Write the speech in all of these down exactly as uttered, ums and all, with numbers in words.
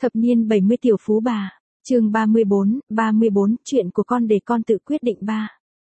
Thập niên bảy mươi tiểu phú bà, chương ba mươi bốn, ba mươi bốn, chuyện của con để con tự quyết định ba.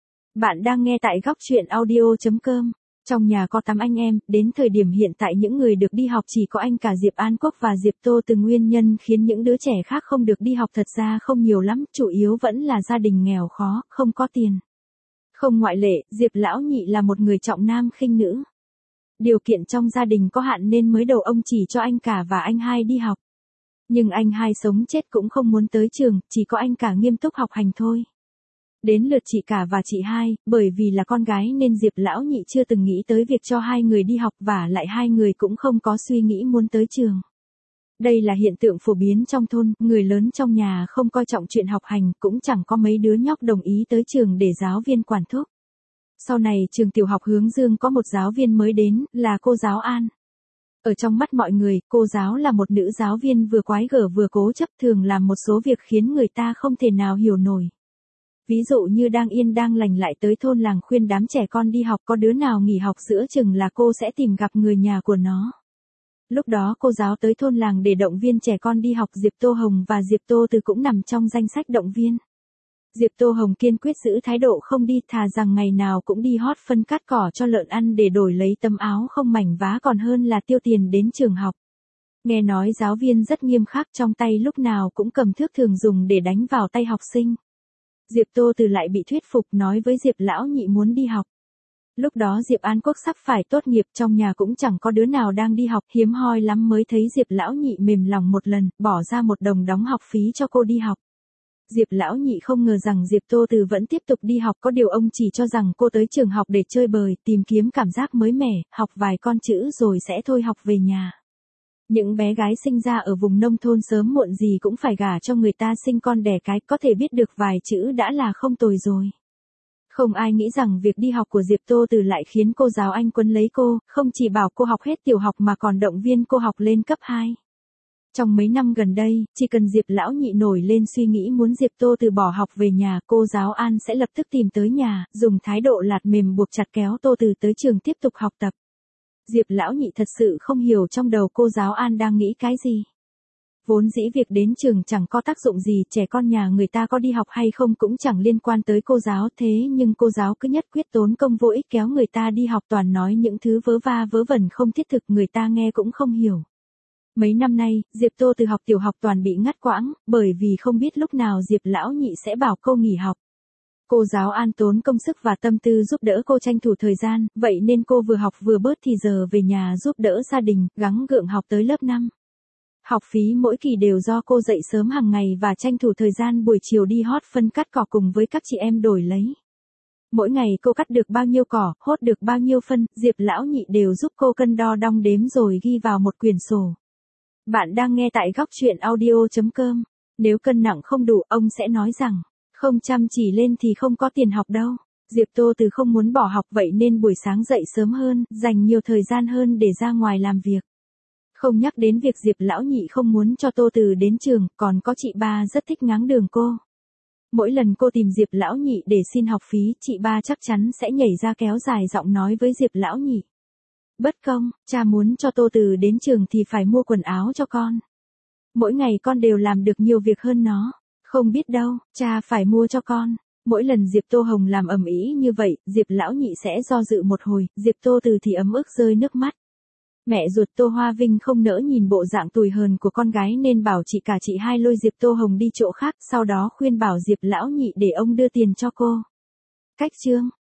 Bạn đang nghe tại góc chuyện audio chấm com. Trong nhà có tám anh em, đến thời điểm hiện tại những người được đi học chỉ có anh cả Diệp An Quốc và Diệp Tô Từ. Nguyên nhân khiến những đứa trẻ khác không được đi học thật ra không nhiều lắm, chủ yếu vẫn là gia đình nghèo khó, không có tiền. Không ngoại lệ, Diệp lão nhị là một người trọng nam khinh nữ. Điều kiện trong gia đình có hạn nên mới đầu ông chỉ cho anh cả và anh hai đi học. Nhưng anh hai sống chết cũng không muốn tới trường, chỉ có anh cả nghiêm túc học hành thôi. Đến lượt chị cả và chị hai, bởi vì là con gái nên Diệp lão nhị chưa từng nghĩ tới việc cho hai người đi học và lại hai người cũng không có suy nghĩ muốn tới trường. Đây là hiện tượng phổ biến trong thôn, người lớn trong nhà không coi trọng chuyện học hành, cũng chẳng có mấy đứa nhóc đồng ý tới trường để giáo viên quản thúc. Sau này trường tiểu học Hướng Dương có một giáo viên mới đến, là cô giáo An. Ở trong mắt mọi người, cô giáo là một nữ giáo viên vừa quái gở vừa cố chấp, thường làm một số việc khiến người ta không thể nào hiểu nổi. Ví dụ như đang yên đang lành lại tới thôn làng khuyên đám trẻ con đi học, có đứa nào nghỉ học giữa chừng là cô sẽ tìm gặp người nhà của nó. Lúc đó cô giáo tới thôn làng để động viên trẻ con đi học, Diệp Tô Hồng và Diệp Tô Từ cũng nằm trong danh sách động viên. Diệp Tô Hồng kiên quyết giữ thái độ không đi, thà rằng ngày nào cũng đi hót phân cắt cỏ cho lợn ăn để đổi lấy tấm áo không mảnh vá còn hơn là tiêu tiền đến trường học. Nghe nói giáo viên rất nghiêm khắc, trong tay lúc nào cũng cầm thước thường dùng để đánh vào tay học sinh. Diệp Tô Từ lại bị thuyết phục, nói với Diệp lão nhị muốn đi học. Lúc đó Diệp An Quốc sắp phải tốt nghiệp, trong nhà cũng chẳng có đứa nào đang đi học, hiếm hoi lắm mới thấy Diệp lão nhị mềm lòng một lần, bỏ ra một đồng đóng học phí cho cô đi học. Diệp lão nhị không ngờ rằng Diệp Tô Từ vẫn tiếp tục đi học, có điều ông chỉ cho rằng cô tới trường học để chơi bời, tìm kiếm cảm giác mới mẻ, học vài con chữ rồi sẽ thôi học về nhà. Những bé gái sinh ra ở vùng nông thôn sớm muộn gì cũng phải gả cho người ta sinh con đẻ cái, có thể biết được vài chữ đã là không tồi rồi. Không ai nghĩ rằng việc đi học của Diệp Tô Từ lại khiến cô giáo Anh quấn lấy cô, không chỉ bảo cô học hết tiểu học mà còn động viên cô học lên cấp hai. Trong mấy năm gần đây, chỉ cần Diệp lão nhị nổi lên suy nghĩ muốn Diệp Tô Từ bỏ học về nhà, cô giáo An sẽ lập tức tìm tới nhà, dùng thái độ lạt mềm buộc chặt kéo Tô Từ tới trường tiếp tục học tập. Diệp lão nhị thật sự không hiểu trong đầu cô giáo An đang nghĩ cái gì. Vốn dĩ việc đến trường chẳng có tác dụng gì, trẻ con nhà người ta có đi học hay không cũng chẳng liên quan tới cô giáo, thế nhưng cô giáo cứ nhất quyết tốn công vô ích kéo người ta đi học, toàn nói những thứ vớ va vớ vẩn không thiết thực, người ta nghe cũng không hiểu. Mấy năm nay, Diệp Tô Từ học tiểu học toàn bị ngắt quãng, bởi vì không biết lúc nào Diệp lão nhị sẽ bảo cô nghỉ học. Cô giáo An tốn công sức và tâm tư giúp đỡ cô tranh thủ thời gian, vậy nên cô vừa học vừa bớt thì giờ về nhà giúp đỡ gia đình, gắng gượng học tới lớp năm. Học phí mỗi kỳ đều do cô dậy sớm hàng ngày và tranh thủ thời gian buổi chiều đi hót phân cắt cỏ cùng với các chị em đổi lấy. Mỗi ngày cô cắt được bao nhiêu cỏ, hốt được bao nhiêu phân, Diệp lão nhị đều giúp cô cân đo đong đếm rồi ghi vào một quyển sổ. Bạn đang nghe tại góc chuyện audio chấm com. Nếu cân nặng không đủ, ông sẽ nói rằng, không chăm chỉ lên thì không có tiền học đâu. Diệp Tô Từ không muốn bỏ học, vậy nên buổi sáng dậy sớm hơn, dành nhiều thời gian hơn để ra ngoài làm việc. Không nhắc đến việc Diệp lão nhị không muốn cho Tô Từ đến trường, còn có chị ba rất thích ngáng đường cô. Mỗi lần cô tìm Diệp lão nhị để xin học phí, chị ba chắc chắn sẽ nhảy ra kéo dài giọng nói với Diệp lão nhị. Bất công, cha muốn cho Tô Từ đến trường thì phải mua quần áo cho con. Mỗi ngày con đều làm được nhiều việc hơn nó. Không biết đâu, cha phải mua cho con. Mỗi lần Diệp Tô Hồng làm ầm ĩ như vậy, Diệp lão nhị sẽ do dự một hồi, Diệp Tô Từ thì ấm ức rơi nước mắt. Mẹ ruột Tô Hoa Vinh không nỡ nhìn bộ dạng tủi hờn của con gái nên bảo chị cả chị hai lôi Diệp Tô Hồng đi chỗ khác, sau đó khuyên bảo Diệp lão nhị để ông đưa tiền cho cô. Cách chương,